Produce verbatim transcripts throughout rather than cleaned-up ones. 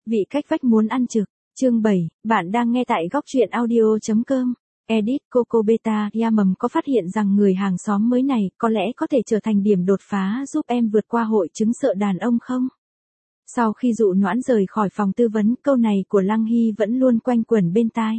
Vị cách vách muốn ăn trực. Chương bảy, bạn đang nghe tại góc truyện audio.com. Edit Coco Beta Yamam có phát hiện rằng người hàng xóm mới này có lẽ có thể trở thành điểm đột phá giúp em vượt qua hội chứng sợ đàn ông không? Sau khi Dụ Noãn rời khỏi phòng tư vấn, câu này của Lăng Hy vẫn luôn quanh quẩn bên tai.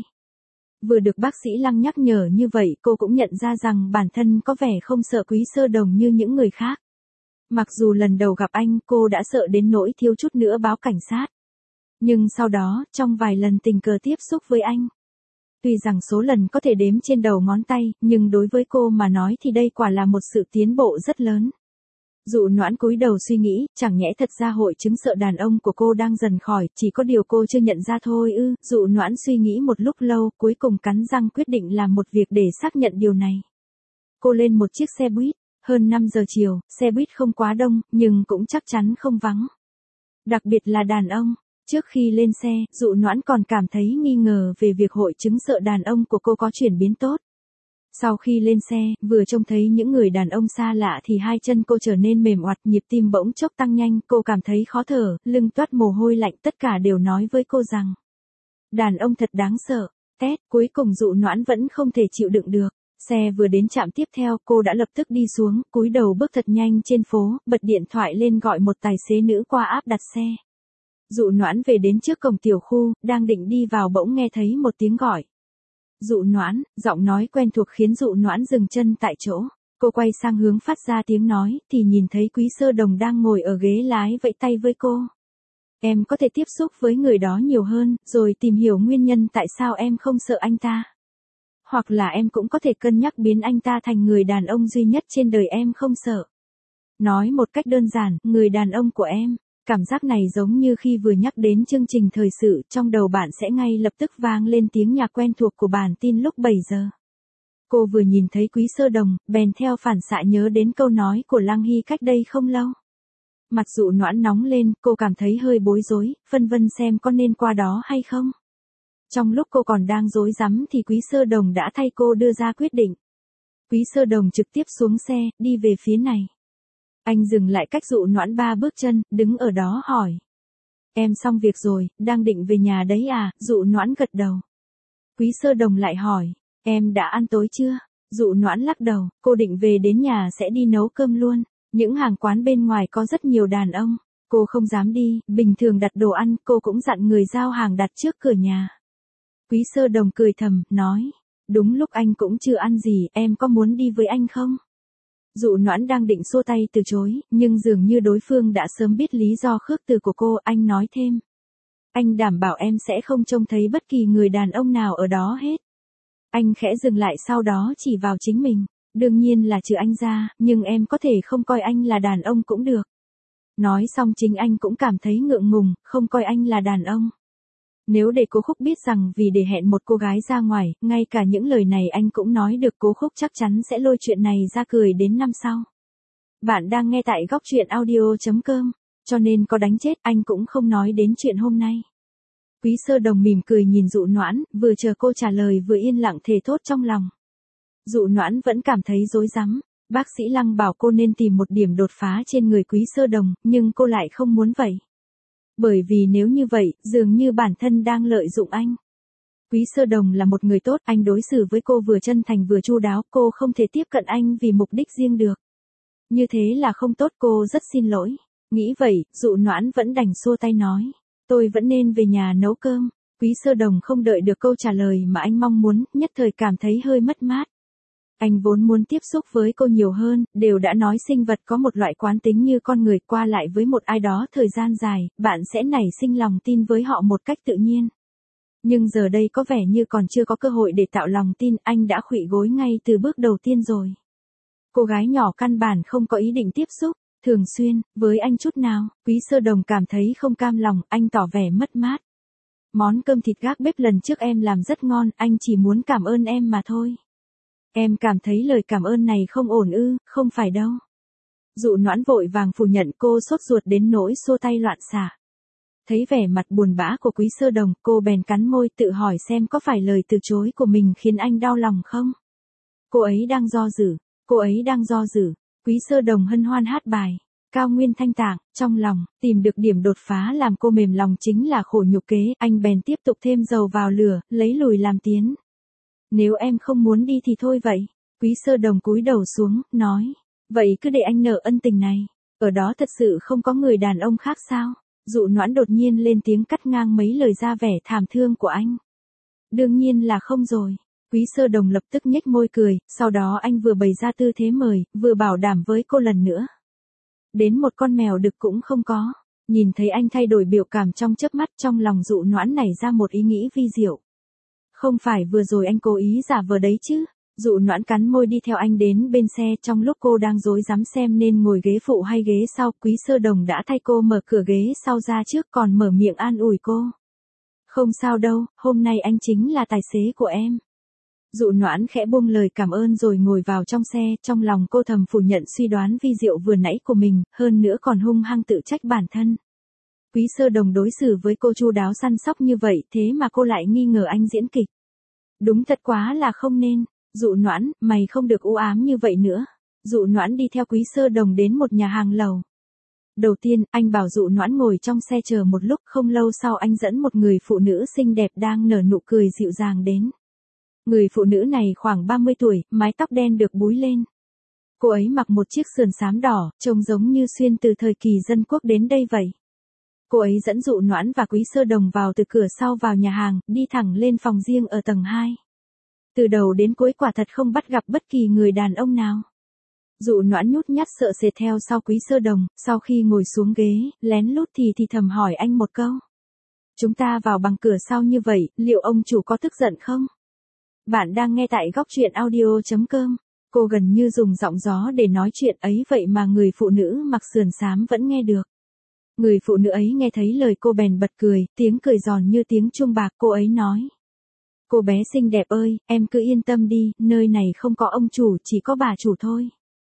Vừa được bác sĩ Lăng nhắc nhở như vậy, cô cũng nhận ra rằng bản thân có vẻ không sợ Quý Sơ Đồng như những người khác. Mặc dù lần đầu gặp anh, cô đã sợ đến nỗi thiếu chút nữa báo cảnh sát. Nhưng sau đó, trong vài lần tình cờ tiếp xúc với anh, tuy rằng số lần có thể đếm trên đầu ngón tay, nhưng đối với cô mà nói thì đây quả là một sự tiến bộ rất lớn. Dụ Noãn cúi đầu suy nghĩ, chẳng nhẽ thật ra hội chứng sợ đàn ông của cô đang dần khỏi, chỉ có điều cô chưa nhận ra thôi ư. Dụ Noãn suy nghĩ một lúc lâu, cuối cùng cắn răng quyết định làm một việc để xác nhận điều này. Cô lên một chiếc xe buýt, hơn năm giờ chiều, xe buýt không quá đông, nhưng cũng chắc chắn không vắng. Đặc biệt là đàn ông. Trước khi lên xe, Dụ Noãn còn cảm thấy nghi ngờ về việc hội chứng sợ đàn ông của cô có chuyển biến tốt. Sau khi lên xe, vừa trông thấy những người đàn ông xa lạ thì hai chân cô trở nên mềm oặt, nhịp tim bỗng chốc tăng nhanh, cô cảm thấy khó thở, lưng toát mồ hôi lạnh, tất cả đều nói với cô rằng đàn ông thật đáng sợ. Tét, cuối cùng Dụ Noãn vẫn không thể chịu đựng được. Xe vừa đến trạm tiếp theo, cô đã lập tức đi xuống, cúi đầu bước thật nhanh trên phố, bật điện thoại lên gọi một tài xế nữ qua app đặt xe. Dụ Noãn về đến trước cổng tiểu khu, đang định đi vào bỗng nghe thấy một tiếng gọi. Dụ Noãn, giọng nói quen thuộc khiến Dụ Noãn dừng chân tại chỗ. Cô quay sang hướng phát ra tiếng nói, thì nhìn thấy Quý Sơ Đồng đang ngồi ở ghế lái vẫy tay với cô. Em có thể tiếp xúc với người đó nhiều hơn, rồi tìm hiểu nguyên nhân tại sao em không sợ anh ta. Hoặc là em cũng có thể cân nhắc biến anh ta thành người đàn ông duy nhất trên đời em không sợ. Nói một cách đơn giản, người đàn ông của em. Cảm giác này giống như khi vừa nhắc đến chương trình thời sự, trong đầu bạn sẽ ngay lập tức vang lên tiếng nhạc quen thuộc của bản tin lúc bảy giờ. Cô vừa nhìn thấy Quý Sơ Đồng, bèn theo phản xạ nhớ đến câu nói của Lăng Hy cách đây không lâu. Mặt Dụ Noãn nóng lên, cô cảm thấy hơi bối rối, phân vân xem có nên qua đó hay không. Trong lúc cô còn đang rối rắm thì Quý Sơ Đồng đã thay cô đưa ra quyết định. Quý Sơ Đồng trực tiếp xuống xe, đi về phía này. Anh dừng lại cách Dụ Noãn ba bước chân, đứng ở đó hỏi. Em xong việc rồi, đang định về nhà đấy à? Dụ Noãn gật đầu. Quý Sơ Đồng lại hỏi. Em đã ăn tối chưa? Dụ Noãn lắc đầu, cô định về đến nhà sẽ đi nấu cơm luôn. Những hàng quán bên ngoài có rất nhiều đàn ông. Cô không dám đi, bình thường đặt đồ ăn, cô cũng dặn người giao hàng đặt trước cửa nhà. Quý Sơ Đồng cười thầm, nói. Đúng lúc anh cũng chưa ăn gì, em có muốn đi với anh không? Dụ Noãn đang định xua tay từ chối, nhưng dường như đối phương đã sớm biết lý do khước từ của cô, anh nói thêm. Anh đảm bảo em sẽ không trông thấy bất kỳ người đàn ông nào ở đó hết. Anh khẽ dừng lại sau đó chỉ vào chính mình. Đương nhiên là trừ anh ra, nhưng em có thể không coi anh là đàn ông cũng được. Nói xong chính anh cũng cảm thấy ngượng ngùng, không coi anh là đàn ông. Nếu để Cố Khúc biết rằng vì để hẹn một cô gái ra ngoài, ngay cả những lời này anh cũng nói được, Cố Khúc chắc chắn sẽ lôi chuyện này ra cười đến năm sau. Bạn đang nghe tại góc truyện audio.com, cho nên có đánh chết anh cũng không nói đến chuyện hôm nay. Quý Sơ Đồng mỉm cười nhìn Dụ Noãn, vừa chờ cô trả lời vừa yên lặng thề thốt trong lòng. Dụ Noãn vẫn cảm thấy rối rắm. Bác sĩ Lăng bảo cô nên tìm một điểm đột phá trên người Quý Sơ Đồng, nhưng cô lại không muốn vậy. Bởi vì nếu như vậy, dường như bản thân đang lợi dụng anh. Quý Sơ Đồng là một người tốt, anh đối xử với cô vừa chân thành vừa chu đáo, cô không thể tiếp cận anh vì mục đích riêng được. Như thế là không tốt, cô rất xin lỗi. Nghĩ vậy, Dụ Noãn vẫn đành xua tay nói. Tôi vẫn nên về nhà nấu cơm. Quý Sơ Đồng không đợi được câu trả lời mà anh mong muốn, nhất thời cảm thấy hơi mất mát. Anh vốn muốn tiếp xúc với cô nhiều hơn, đều đã nói sinh vật có một loại quán tính như con người, qua lại với một ai đó thời gian dài, bạn sẽ nảy sinh lòng tin với họ một cách tự nhiên. Nhưng giờ đây có vẻ như còn chưa có cơ hội để tạo lòng tin, anh đã khuỵu gối ngay từ bước đầu tiên rồi. Cô gái nhỏ căn bản không có ý định tiếp xúc, thường xuyên, với anh chút nào. Quý Sơ Đồng cảm thấy không cam lòng, anh tỏ vẻ mất mát. Món cơm thịt gác bếp lần trước em làm rất ngon, anh chỉ muốn cảm ơn em mà thôi. Em cảm thấy lời cảm ơn này không ổn ư? Không phải đâu. Dụ Noãn vội vàng phủ nhận, cô sốt ruột đến nỗi xua tay loạn xạ. Thấy vẻ mặt buồn bã của Quý Sơ Đồng, cô bèn cắn môi tự hỏi xem có phải lời từ chối của mình khiến anh đau lòng không? Cô ấy đang do dự, cô ấy đang do dự. Quý Sơ Đồng hân hoan hát bài. Cao Nguyên Thanh tạng, trong lòng, tìm được điểm đột phá làm cô mềm lòng chính là khổ nhục kế, anh bèn tiếp tục thêm dầu vào lửa, lấy lùi làm tiến. Nếu em không muốn đi thì thôi vậy. Quý Sơ Đồng cúi đầu xuống, nói. Vậy cứ để anh nợ ân tình này. Ở đó thật sự không có người đàn ông khác sao? Dụ Noãn đột nhiên lên tiếng cắt ngang mấy lời ra vẻ thảm thương của anh. Đương nhiên là không rồi. Quý Sơ Đồng lập tức nhếch môi cười, sau đó anh vừa bày ra tư thế mời, vừa bảo đảm với cô lần nữa. Đến một con mèo đực cũng không có. Nhìn thấy anh thay đổi biểu cảm trong chớp mắt, trong lòng Dụ Noãn nảy ra một ý nghĩ vi diệu. Không phải vừa rồi anh cố ý giả vờ đấy chứ? Dụ Noãn cắn môi đi theo anh đến bên xe, trong lúc cô đang rối rắm xem nên ngồi ghế phụ hay ghế sau, Quý Sơ Đồng đã thay cô mở cửa ghế sau ra trước, còn mở miệng an ủi cô. Không sao đâu, hôm nay anh chính là tài xế của em. Dụ Noãn khẽ buông lời cảm ơn rồi ngồi vào trong xe, trong lòng cô thầm phủ nhận suy đoán vi diệu vừa nãy của mình, hơn nữa còn hung hăng tự trách bản thân. Quý Sơ Đồng đối xử với cô chu đáo săn sóc như vậy, thế mà cô lại nghi ngờ anh diễn kịch. Đúng thật quá là không nên. Dụ Noãn, mày không được u ám như vậy nữa. Dụ Noãn đi theo Quý Sơ Đồng đến một nhà hàng lầu. Đầu tiên, anh bảo Dụ Noãn ngồi trong xe chờ một lúc, không lâu sau anh dẫn một người phụ nữ xinh đẹp đang nở nụ cười dịu dàng đến. Người phụ nữ này khoảng ba mươi tuổi, mái tóc đen được búi lên. Cô ấy mặc một chiếc sườn xám đỏ, trông giống như xuyên từ thời kỳ dân quốc đến đây vậy. Cô ấy dẫn Dụ Noãn và Quý Sơ Đồng vào từ cửa sau vào nhà hàng, đi thẳng lên phòng riêng ở tầng hai. Từ đầu đến cuối quả thật không bắt gặp bất kỳ người đàn ông nào. Dụ Noãn nhút nhát sợ sệt theo sau Quý Sơ Đồng, sau khi ngồi xuống ghế, lén lút thì thì thầm hỏi anh một câu. Chúng ta vào bằng cửa sau như vậy, liệu ông chủ có tức giận không? Bạn đang nghe tại góc truyện audio chấm com. Cô gần như dùng giọng gió để nói chuyện ấy vậy mà người phụ nữ mặc sườn xám vẫn nghe được. Người phụ nữ ấy nghe thấy lời cô bèn bật cười, tiếng cười giòn như tiếng chuông bạc, cô ấy nói. Cô bé xinh đẹp ơi, em cứ yên tâm đi, nơi này không có ông chủ, chỉ có bà chủ thôi.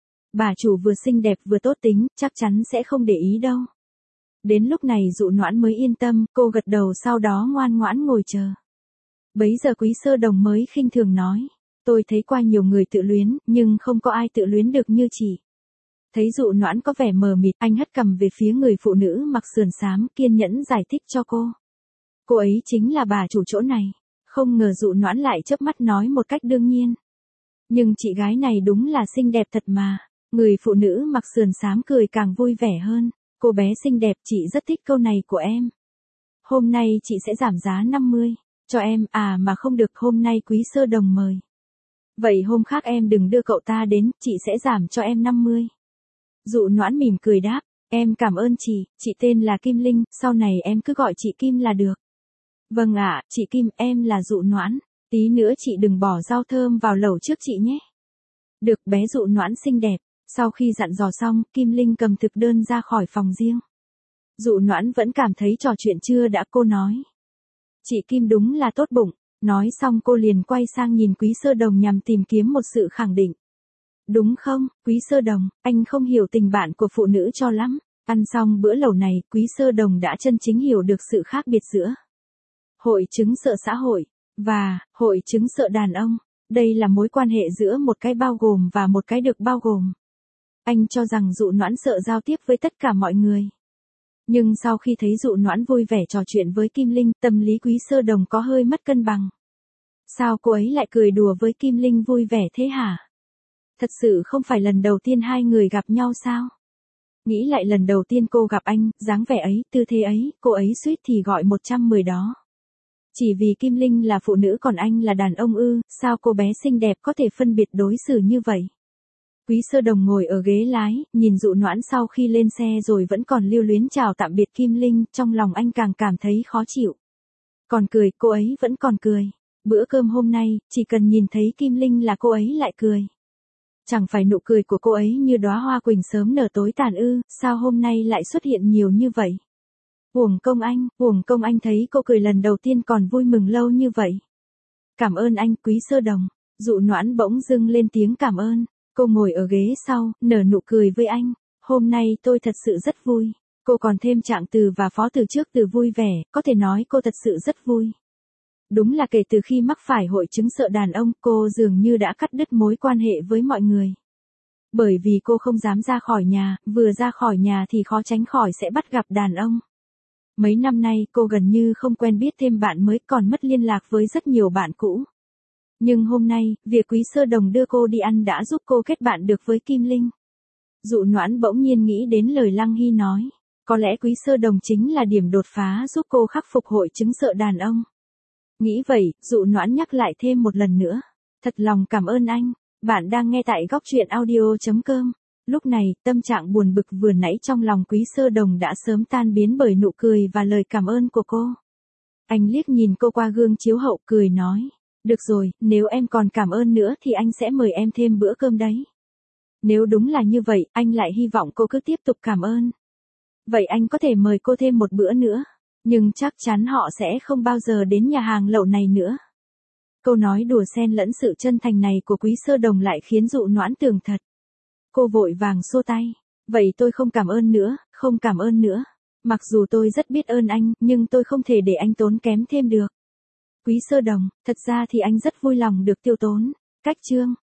Bà chủ vừa xinh đẹp vừa tốt tính, chắc chắn sẽ không để ý đâu. Đến lúc này Dụ Noãn mới yên tâm, cô gật đầu sau đó ngoan ngoãn ngồi chờ. Bấy giờ Quý Sơ Đồng mới khinh thường nói. Tôi thấy qua nhiều người tự luyến, nhưng không có ai tự luyến được như chị. Thấy Dụ Noãn có vẻ mờ mịt, anh hất cằm về phía người phụ nữ mặc sườn xám, kiên nhẫn giải thích cho cô. Cô ấy chính là bà chủ chỗ này. Không ngờ Dụ Noãn lại chớp mắt nói một cách đương nhiên. Nhưng chị gái này đúng là xinh đẹp thật mà. Người phụ nữ mặc sườn xám cười càng vui vẻ hơn. Cô bé xinh đẹp, chị rất thích câu này của em. Hôm nay chị sẽ giảm giá năm mươi. Cho em, à mà không được, hôm nay Quý Sơ Đồng mời. Vậy hôm khác em đừng đưa cậu ta đến, chị sẽ giảm cho em năm mươi. Dụ Noãn mỉm cười đáp, em cảm ơn chị, chị tên là Kim Linh, sau này em cứ gọi chị Kim là được. Vâng ạ, chị Kim, em là Dụ Noãn, tí nữa chị đừng bỏ rau thơm vào lẩu trước chị nhé. Được, bé Dụ Noãn xinh đẹp. Sau khi dặn dò xong, Kim Linh cầm thực đơn ra khỏi phòng riêng. Dụ Noãn vẫn cảm thấy trò chuyện chưa đã, cô nói. Chị Kim đúng là tốt bụng. Nói xong cô liền quay sang nhìn Quý Sơ Đồng nhằm tìm kiếm một sự khẳng định. Đúng không, Quý Sơ Đồng, anh không hiểu tình bạn của phụ nữ cho lắm. Ăn xong bữa lẩu này, Quý Sơ Đồng đã chân chính hiểu được sự khác biệt giữa hội chứng sợ xã hội và hội chứng sợ đàn ông. Đây là mối quan hệ giữa một cái bao gồm và một cái được bao gồm. Anh cho rằng Dụ Noãn sợ giao tiếp với tất cả mọi người. Nhưng sau khi thấy Dụ Noãn vui vẻ trò chuyện với Kim Linh, tâm lý Quý Sơ Đồng có hơi mất cân bằng. Sao cô ấy lại cười đùa với Kim Linh vui vẻ thế hả? Thật sự không phải lần đầu tiên hai người gặp nhau sao? Nghĩ lại lần đầu tiên cô gặp anh, dáng vẻ ấy, tư thế ấy, cô ấy suýt thì gọi một trăm mười đó. Chỉ vì Kim Linh là phụ nữ còn anh là đàn ông ư, sao cô bé xinh đẹp có thể phân biệt đối xử như vậy? Quý Sơ Đồng ngồi ở ghế lái, nhìn Dụ Noãn sau khi lên xe rồi vẫn còn lưu luyến chào tạm biệt Kim Linh, trong lòng anh càng cảm thấy khó chịu. Còn cười, cô ấy vẫn còn cười. Bữa cơm hôm nay, chỉ cần nhìn thấy Kim Linh là cô ấy lại cười. Chẳng phải nụ cười của cô ấy như đóa hoa quỳnh sớm nở tối tàn ư, sao hôm nay lại xuất hiện nhiều như vậy? Uổng công anh, uổng công anh thấy cô cười lần đầu tiên còn vui mừng lâu như vậy. Cảm ơn anh, Quý Sơ Đồng. Dụ Noãn bỗng dưng lên tiếng cảm ơn. Cô ngồi ở ghế sau, nở nụ cười với anh. Hôm nay tôi thật sự rất vui. Cô còn thêm trạng từ và phó từ trước từ vui vẻ, có thể nói cô thật sự rất vui. Đúng là kể từ khi mắc phải hội chứng sợ đàn ông, cô dường như đã cắt đứt mối quan hệ với mọi người. Bởi vì cô không dám ra khỏi nhà, vừa ra khỏi nhà thì khó tránh khỏi sẽ bắt gặp đàn ông. Mấy năm nay cô gần như không quen biết thêm bạn mới, còn mất liên lạc với rất nhiều bạn cũ. Nhưng hôm nay, việc Quý Sơ Đồng đưa cô đi ăn đã giúp cô kết bạn được với Kim Linh. Dụ Noãn bỗng nhiên nghĩ đến lời Lăng Hy nói. Có lẽ Quý Sơ Đồng chính là điểm đột phá giúp cô khắc phục hội chứng sợ đàn ông. Nghĩ vậy, Dụ Noãn nhắc lại thêm một lần nữa. Thật lòng cảm ơn anh. Bạn đang nghe tại góc truyện audio.com. Lúc này, tâm trạng buồn bực vừa nãy trong lòng Quý Sơ Đồng đã sớm tan biến bởi nụ cười và lời cảm ơn của cô. Anh liếc nhìn cô qua gương chiếu hậu cười nói. Được rồi, nếu em còn cảm ơn nữa thì anh sẽ mời em thêm bữa cơm đấy. Nếu đúng là như vậy, anh lại hy vọng cô cứ tiếp tục cảm ơn. Vậy anh có thể mời cô thêm một bữa nữa. Nhưng chắc chắn họ sẽ không bao giờ đến nhà hàng lẩu này nữa. Câu nói đùa xen lẫn sự chân thành này của Quý Sơ Đồng lại khiến Dụ Noãn tưởng thật. Cô vội vàng xua tay. Vậy tôi không cảm ơn nữa, không cảm ơn nữa. Mặc dù tôi rất biết ơn anh, nhưng tôi không thể để anh tốn kém thêm được. Quý Sơ Đồng, thật ra thì anh rất vui lòng được tiêu tốn. Cách chương.